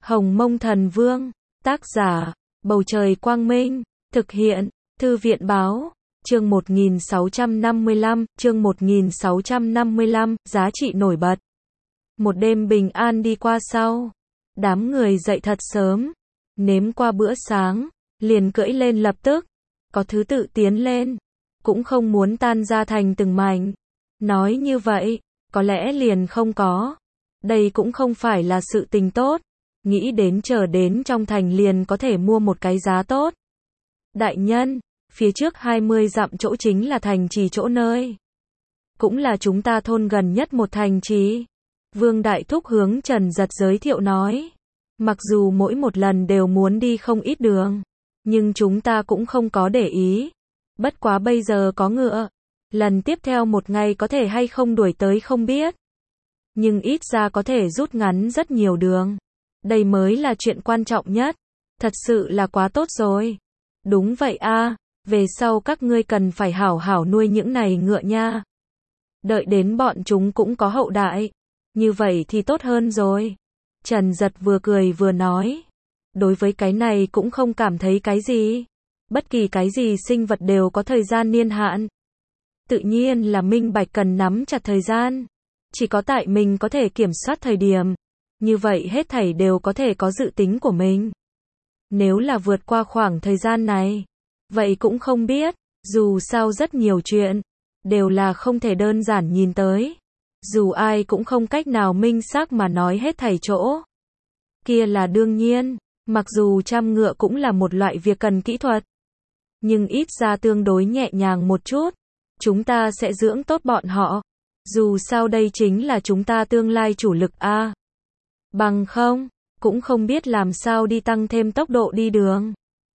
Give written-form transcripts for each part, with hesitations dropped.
Hồng Mông Thần Vương, tác giả, Bầu Trời Quang Minh, thực hiện, Thư viện Báo, chương 1655, giá trị nổi bật. Một đêm bình an đi qua sau, đám người dậy thật sớm, nếm qua bữa sáng, liền cưỡi lên lập tức, có thứ tự tiến lên, cũng không muốn tan ra thành từng mảnh. Nói như vậy, có lẽ liền không có. Đây cũng không phải là sự tình tốt, nghĩ đến chờ đến trong thành liền có thể mua một cái giá tốt. Đại nhân, phía trước 20 dặm chỗ chính là thành trì chỗ nơi. Cũng là chúng ta thôn gần nhất một thành trì. Vương Đại Thúc hướng Trần Giật giới thiệu nói. Mặc dù mỗi một lần đều muốn đi không ít đường, nhưng chúng ta cũng không có để ý. Bất quá bây giờ có ngựa, lần tiếp theo một ngày có thể hay không đuổi tới không biết. Nhưng ít ra có thể rút ngắn rất nhiều đường. Đây mới là chuyện quan trọng nhất. Thật sự là quá tốt rồi. Đúng vậy a, về sau các ngươi cần phải hảo hảo nuôi những này ngựa nha. Đợi đến bọn chúng cũng có hậu đại. Như vậy thì tốt hơn rồi. Trần Giật vừa cười vừa nói. Đối với cái này cũng không cảm thấy cái gì. Bất kỳ cái gì sinh vật đều có thời gian niên hạn. Tự nhiên là minh bạch cần nắm chặt thời gian. Chỉ có tại mình có thể kiểm soát thời điểm. Như vậy hết thảy đều có thể có dự tính của mình. Nếu là vượt qua khoảng thời gian này, vậy cũng không biết. Dù sao rất nhiều chuyện đều là không thể đơn giản nhìn tới. Dù ai cũng không cách nào minh xác mà nói hết thảy chỗ. Kia là đương nhiên, mặc dù chăm ngựa cũng là một loại việc cần kỹ thuật. Nhưng ít ra tương đối nhẹ nhàng một chút. Chúng ta sẽ dưỡng tốt bọn họ. Dù sao đây chính là chúng ta tương lai chủ lực a. Bằng không, cũng không biết làm sao đi tăng thêm tốc độ đi đường.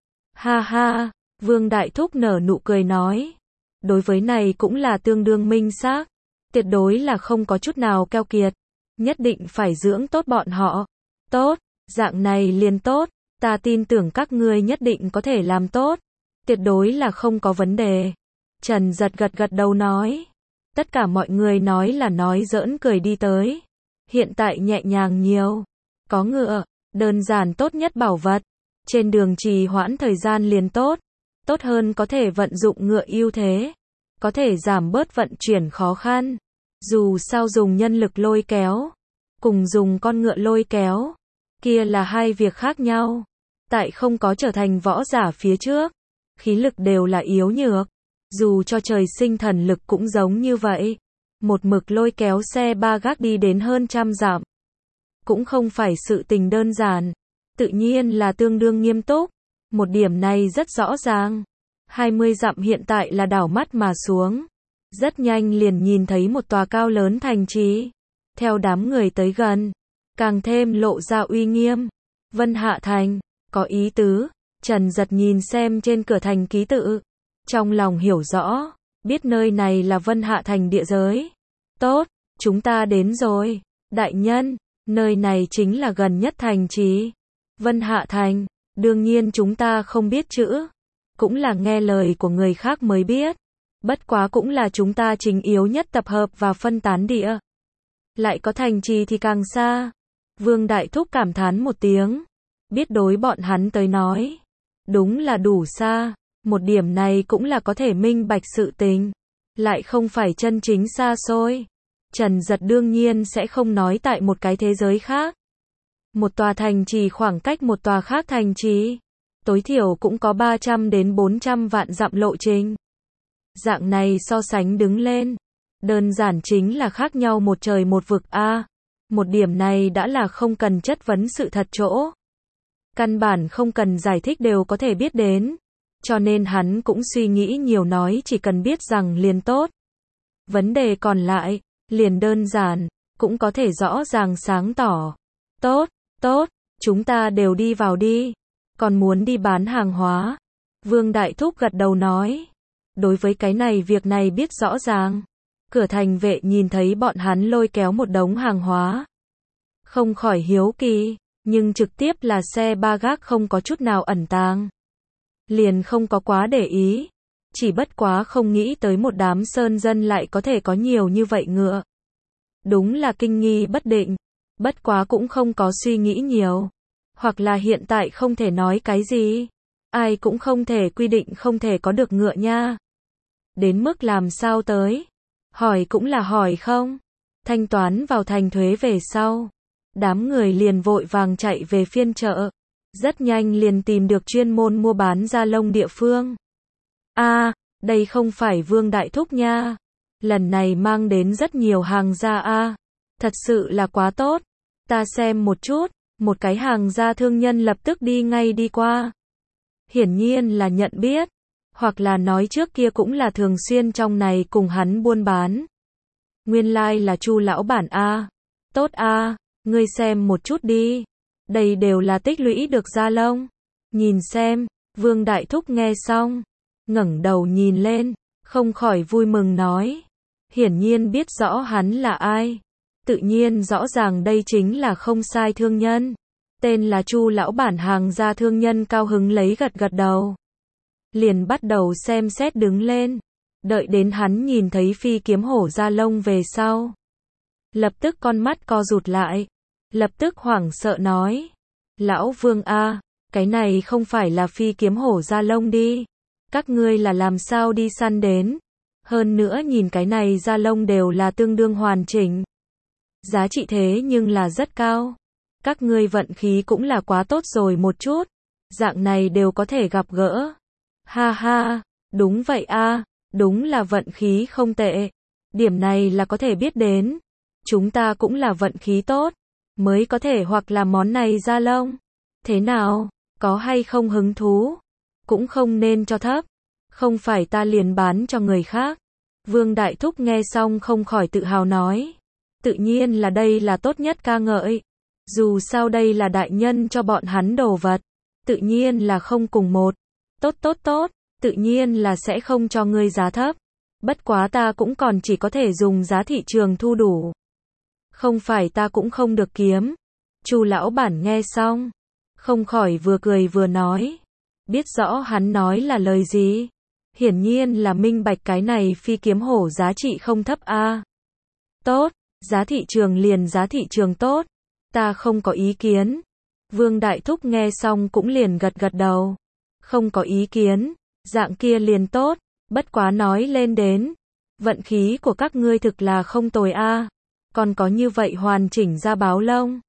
Ha ha, Vương Đại Thúc nở nụ cười nói. Đối với này cũng là tương đương minh xác. Tuyệt đối là không có chút nào keo kiệt. Nhất định phải dưỡng tốt bọn họ. Tốt, dạng này liền tốt. Ta tin tưởng các ngươi nhất định có thể làm tốt. Tuyệt đối là không có vấn đề. Trần Giật gật gật đầu nói. Tất cả mọi người nói là nói giỡn cười đi tới. Hiện tại nhẹ nhàng nhiều. Có ngựa, đơn giản tốt nhất bảo vật. Trên đường trì hoãn thời gian liền tốt. Tốt hơn có thể vận dụng ngựa ưu thế. Có thể giảm bớt vận chuyển khó khăn. Dù sao dùng nhân lực lôi kéo, cùng dùng con ngựa lôi kéo, kia là hai việc khác nhau. Tại không có trở thành võ giả phía trước, khí lực đều là yếu nhược. Dù cho trời sinh thần lực cũng giống như vậy. Một mực lôi kéo xe ba gác đi đến hơn 100 dặm. Cũng không phải sự tình đơn giản. Tự nhiên là tương đương nghiêm túc. Một điểm này rất rõ ràng. 20 dặm hiện tại là đảo mắt mà xuống. Rất nhanh liền nhìn thấy một tòa cao lớn thành trì. Theo đám người tới gần, càng thêm lộ ra uy nghiêm. Vân Hạ Thành, có ý tứ. Trần Giật nhìn xem trên cửa thành ký tự. Trong lòng hiểu rõ, biết nơi này là Vân Hạ Thành địa giới. Tốt, chúng ta đến rồi. Đại nhân, nơi này chính là gần nhất thành trì. Vân Hạ Thành, đương nhiên chúng ta không biết chữ. Cũng là nghe lời của người khác mới biết. Bất quá cũng là chúng ta chính yếu nhất tập hợp và phân tán địa. Lại có thành trì thì càng xa. Vương Đại Thúc cảm thán một tiếng. Biết đối bọn hắn tới nói. Đúng là đủ xa. Một điểm này cũng là có thể minh bạch sự tình. Lại không phải chân chính xa xôi. Trần Giật đương nhiên sẽ không nói tại một cái thế giới khác. Một tòa thành trì khoảng cách một tòa khác thành trì. Tối thiểu cũng có 300 đến 400 vạn dặm lộ trình. Dạng này so sánh đứng lên. Đơn giản chính là khác nhau một trời một vực a. Một điểm này đã là không cần chất vấn sự thật chỗ. Căn bản không cần giải thích đều có thể biết đến. Cho nên hắn cũng suy nghĩ nhiều nói chỉ cần biết rằng liền tốt. Vấn đề còn lại, liền đơn giản, cũng có thể rõ ràng sáng tỏ. Tốt, tốt, chúng ta đều đi vào đi. Còn muốn đi bán hàng hóa. Vương Đại Thúc gật đầu nói. Đối với cái này việc này biết rõ ràng. Cửa thành vệ nhìn thấy bọn hắn lôi kéo một đống hàng hóa. Không khỏi hiếu kỳ, nhưng trực tiếp là xe ba gác không có chút nào ẩn tàng. Liền không có quá để ý. Chỉ bất quá không nghĩ tới một đám sơn dân lại có thể có nhiều như vậy ngựa. Đúng là kinh nghi bất định. Bất quá cũng không có suy nghĩ nhiều. Hoặc là hiện tại không thể nói cái gì. Ai cũng không thể quy định không thể có được ngựa nha. Đến mức làm sao tới? Hỏi cũng là hỏi không? Thanh toán vào thành thuế về sau. Đám người liền vội vàng chạy về phiên chợ. Rất nhanh liền tìm được chuyên môn mua bán da lông địa phương. Đây không phải Vương Đại Thúc nha. Lần này mang đến rất nhiều hàng da thật sự là quá tốt. Ta xem một chút, một cái hàng da thương nhân lập tức đi ngay đi qua. Hiển nhiên là nhận biết, hoặc là nói trước kia cũng là thường xuyên trong này cùng hắn buôn bán. Nguyên lai là Chu lão bản Tốt ngươi xem một chút đi. Đây đều là tích lũy được da lông. Nhìn xem, Vương Đại Thúc nghe xong, ngẩng đầu nhìn lên, không khỏi vui mừng nói. Hiển nhiên biết rõ hắn là ai. Tự nhiên rõ ràng đây chính là không sai thương nhân. Tên là Chu lão bản hàng da thương nhân cao hứng lấy gật gật đầu. Liền bắt đầu xem xét đứng lên. Đợi đến hắn nhìn thấy phi kiếm hổ da lông về sau. Lập tức con mắt co rụt lại. Lập tức hoảng sợ nói. Lão Vương cái này không phải là phi kiếm hổ da lông đi. Các ngươi là làm sao đi săn đến. Hơn nữa nhìn cái này da lông đều là tương đương hoàn chỉnh. Giá trị thế nhưng là rất cao. Các ngươi vận khí cũng là quá tốt rồi một chút. Dạng này đều có thể gặp gỡ. Ha ha, đúng vậy đúng là vận khí không tệ. Điểm này là có thể biết đến. Chúng ta cũng là vận khí tốt. Mới có thể hoặc là món này da lông. Thế nào, có hay không hứng thú? Cũng không nên cho thấp. Không phải ta liền bán cho người khác. Vương Đại Thúc nghe xong không khỏi tự hào nói. Tự nhiên là đây là tốt nhất ca ngợi. Dù sao đây là đại nhân cho bọn hắn đồ vật. Tự nhiên là không cùng một. Tốt. Tự nhiên là sẽ không cho ngươi giá thấp. Bất quá ta cũng còn chỉ có thể dùng giá thị trường thu đủ. Không phải ta cũng không được kiếm. Chu lão bản nghe xong. Không khỏi vừa cười vừa nói. Biết rõ hắn nói là lời gì. Hiển nhiên là minh bạch cái này phi kiếm hổ giá trị không thấp Tốt, giá thị trường liền giá thị trường tốt. Ta không có ý kiến. Vương Đại Thúc nghe xong cũng liền gật gật đầu. Không có ý kiến, dạng kia liền tốt. Bất quá nói lên đến. Vận khí của các ngươi thực là không tồi Còn có như vậy hoàn chỉnh da báo lông.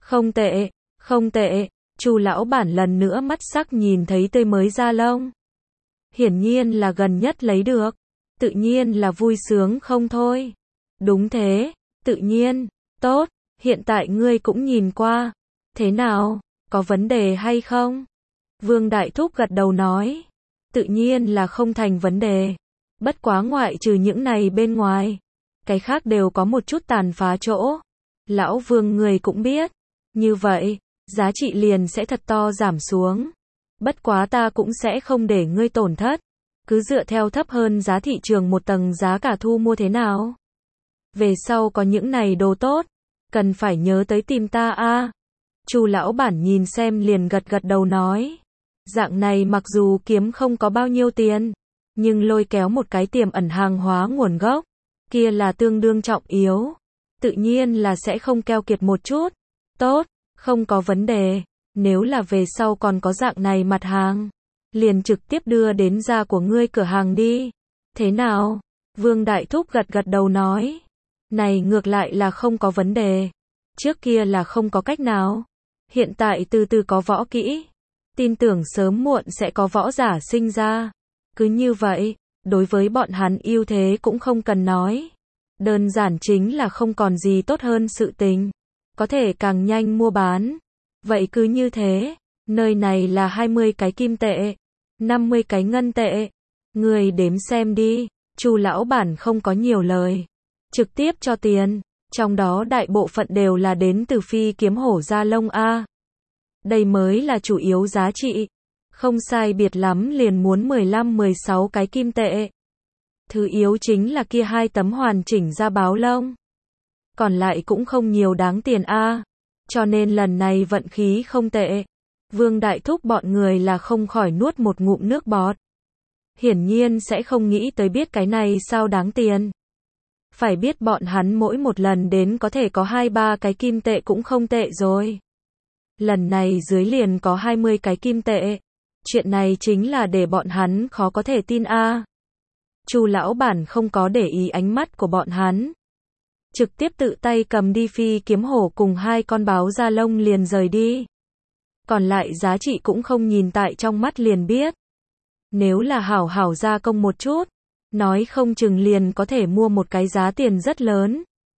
Không tệ. Chu lão bản lần nữa mắt sắc nhìn thấy tươi mới da lông. Hiển nhiên là gần nhất lấy được. Tự nhiên là vui sướng không thôi. Đúng thế, tự nhiên, tốt, hiện tại ngươi cũng nhìn qua. Thế nào, có vấn đề hay không? Vương Đại Thúc gật đầu nói. Tự nhiên là không thành vấn đề. Bất quá ngoại trừ những này bên ngoài. Cái khác đều có một chút tàn phá chỗ. Lão Vương người cũng biết. Như vậy, giá trị liền sẽ thật to giảm xuống. Bất quá ta cũng sẽ không để ngươi tổn thất. Cứ dựa theo thấp hơn giá thị trường một tầng giá cả thu mua thế nào. Về sau có những này đồ tốt. Cần phải nhớ tới tìm ta Chu lão bản nhìn xem liền gật gật đầu nói. Dạng này mặc dù kiếm không có bao nhiêu tiền. Nhưng lôi kéo một cái tiềm ẩn hàng hóa nguồn gốc. Kia là tương đương trọng yếu. Tự nhiên là sẽ không keo kiệt một chút. Tốt, không có vấn đề. Nếu là về sau còn có dạng này mặt hàng. Liền trực tiếp đưa đến ra của ngươi cửa hàng đi. Thế nào? Vương Đại Thúc gật gật đầu nói. Này ngược lại là không có vấn đề. Trước kia là không có cách nào. Hiện tại từ từ có võ kỹ. Tin tưởng sớm muộn sẽ có võ giả sinh ra. Cứ như vậy, đối với bọn hắn ưu thế cũng không cần nói. Đơn giản chính là không còn gì tốt hơn sự tình. Có thể càng nhanh mua bán. Vậy cứ như thế, nơi này là 20 cái kim tệ, 50 cái ngân tệ. Người đếm xem đi. Chu lão bản không có nhiều lời. Trực tiếp cho tiền. Trong đó đại bộ phận đều là đến từ phi kiếm hổ da lông Đây mới là chủ yếu giá trị. Không sai biệt lắm liền muốn 15-16 cái kim tệ. Thứ yếu chính là kia 2 tấm hoàn chỉnh da báo lông. Còn lại cũng không nhiều đáng tiền Cho nên lần này vận khí không tệ. Vương Đại Thúc bọn người là không khỏi nuốt một ngụm nước bọt. Hiển nhiên sẽ không nghĩ tới biết cái này sao đáng tiền. Phải biết bọn hắn mỗi một lần đến có thể có 2-3 cái kim tệ cũng không tệ rồi. Lần này dưới liền có 20 cái kim tệ. Chuyện này chính là để bọn hắn khó có thể tin a. Chu lão bản không có để ý ánh mắt của bọn hắn. Trực tiếp tự tay cầm đi phi kiếm hổ cùng 2 con báo da lông liền rời đi. Còn lại giá trị cũng không nhìn tại trong mắt liền biết. Nếu là hảo hảo gia công một chút, nói không chừng liền có thể mua một cái giá tiền rất lớn.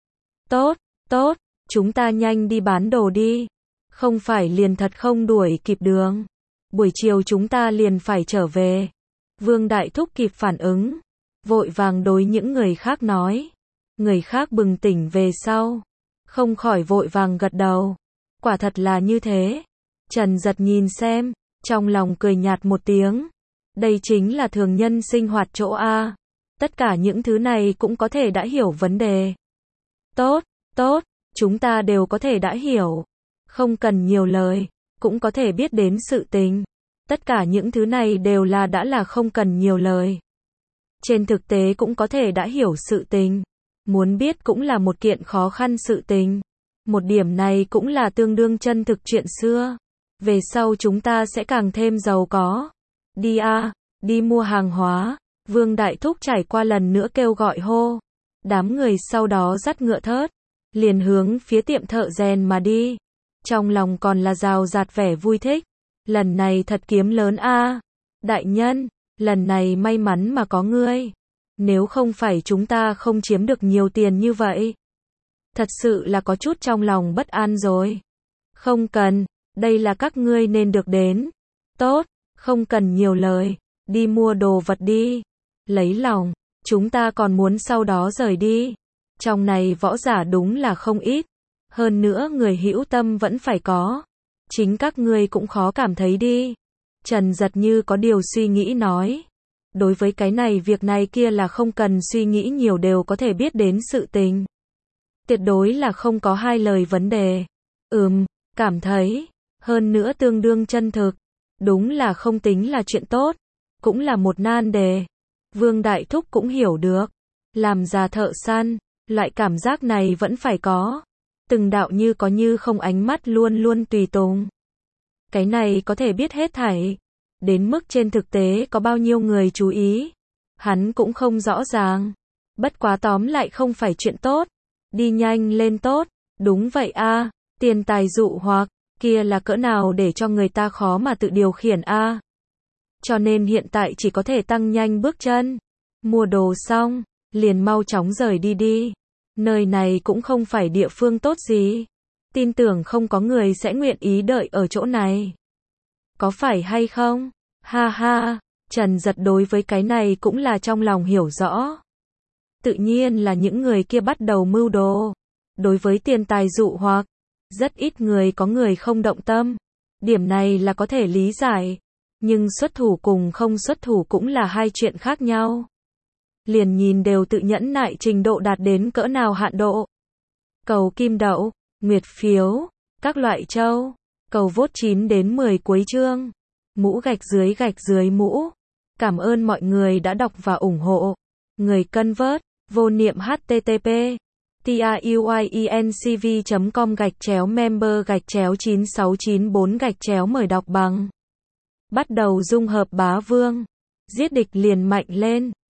Tốt, tốt, chúng ta nhanh đi bán đồ đi. Không phải liền thật không đuổi kịp đường. Buổi chiều chúng ta liền phải trở về. Vương Đại Thúc kịp phản ứng. Vội vàng đối những người khác nói. Người khác bừng tỉnh về sau. Không khỏi vội vàng gật đầu. Quả thật là như thế. Trần Giật nhìn xem. Trong lòng cười nhạt một tiếng. Đây chính là thường nhân sinh hoạt chỗ A. Tất cả những thứ này cũng có thể đã hiểu vấn đề. Tốt, tốt, chúng ta đều có thể đã hiểu. Không cần nhiều lời, cũng có thể biết đến sự tình. Tất cả những thứ này đều là đã là không cần nhiều lời. Trên thực tế cũng có thể đã hiểu sự tình. Muốn biết cũng là một kiện khó khăn sự tình. Một điểm này cũng là tương đương chân thực chuyện xưa. Về sau chúng ta sẽ càng thêm giàu có. Đi a, đi mua hàng hóa. Vương Đại Thúc trải qua lần nữa kêu gọi hô. Đám người sau đó dắt ngựa thớt, liền hướng phía tiệm thợ rèn mà đi. Trong lòng còn là rào rạt vẻ vui thích. Lần này thật kiếm lớn a. Đại nhân, lần này may mắn mà có ngươi. Nếu không phải chúng ta không chiếm được nhiều tiền như vậy. Thật sự là có chút trong lòng bất an rồi. Không cần, đây là các ngươi nên được đến. Tốt, không cần nhiều lời, đi mua đồ vật đi. Lấy lòng, chúng ta còn muốn sau đó rời đi. Trong này võ giả đúng là không ít. Hơn nữa người hữu tâm vẫn phải có. Chính các ngươi cũng khó cảm thấy đi. Trần Giật như có điều suy nghĩ nói. Đối với cái này việc này kia là không cần suy nghĩ nhiều đều có thể biết đến sự tình. Tuyệt đối là không có hai lời vấn đề. Cảm thấy. Hơn nữa tương đương chân thực. Đúng là không tính là chuyện tốt. Cũng là một nan đề. Vương Đại Thúc cũng hiểu được. Làm già thợ săn, loại cảm giác này vẫn phải có. Từng đạo như có như không ánh mắt luôn luôn tùy tùng. Cái này có thể biết hết thảy. Đến mức trên thực tế có bao nhiêu người chú ý. Hắn cũng không rõ ràng. Bất quá tóm lại không phải chuyện tốt. Đi nhanh lên tốt. Đúng vậy a, tiền tài dụ hoặc, kia là cỡ nào để cho người ta khó mà tự điều khiển a. Cho nên hiện tại chỉ có thể tăng nhanh bước chân. Mua đồ xong, liền mau chóng rời đi đi. Nơi này cũng không phải địa phương tốt gì. Tin tưởng không có người sẽ nguyện ý đợi ở chỗ này. Có phải hay không? Ha ha, Trần Giật đối với cái này cũng là trong lòng hiểu rõ. Tự nhiên là những người kia bắt đầu mưu đồ. Đối với tiền tài dụ hoặc, rất ít người có người không động tâm. Điểm này là có thể lý giải. Nhưng xuất thủ cùng không xuất thủ cũng là hai chuyện khác nhau. Liền nhìn đều tự nhẫn nại trình độ đạt đến cỡ nào hạn độ. Cầu kim đậu, nguyệt phiếu, các loại châu, cầu vote 9 đến 10 cuối chương. Mũ gạch dưới mũ. Cảm ơn mọi người đã đọc và ủng hộ. Người cân vớt, vô niệm http truyencv.com/member/9694 mời đọc bằng. Bắt đầu dung hợp bá vương. Giết địch liền mạnh lên.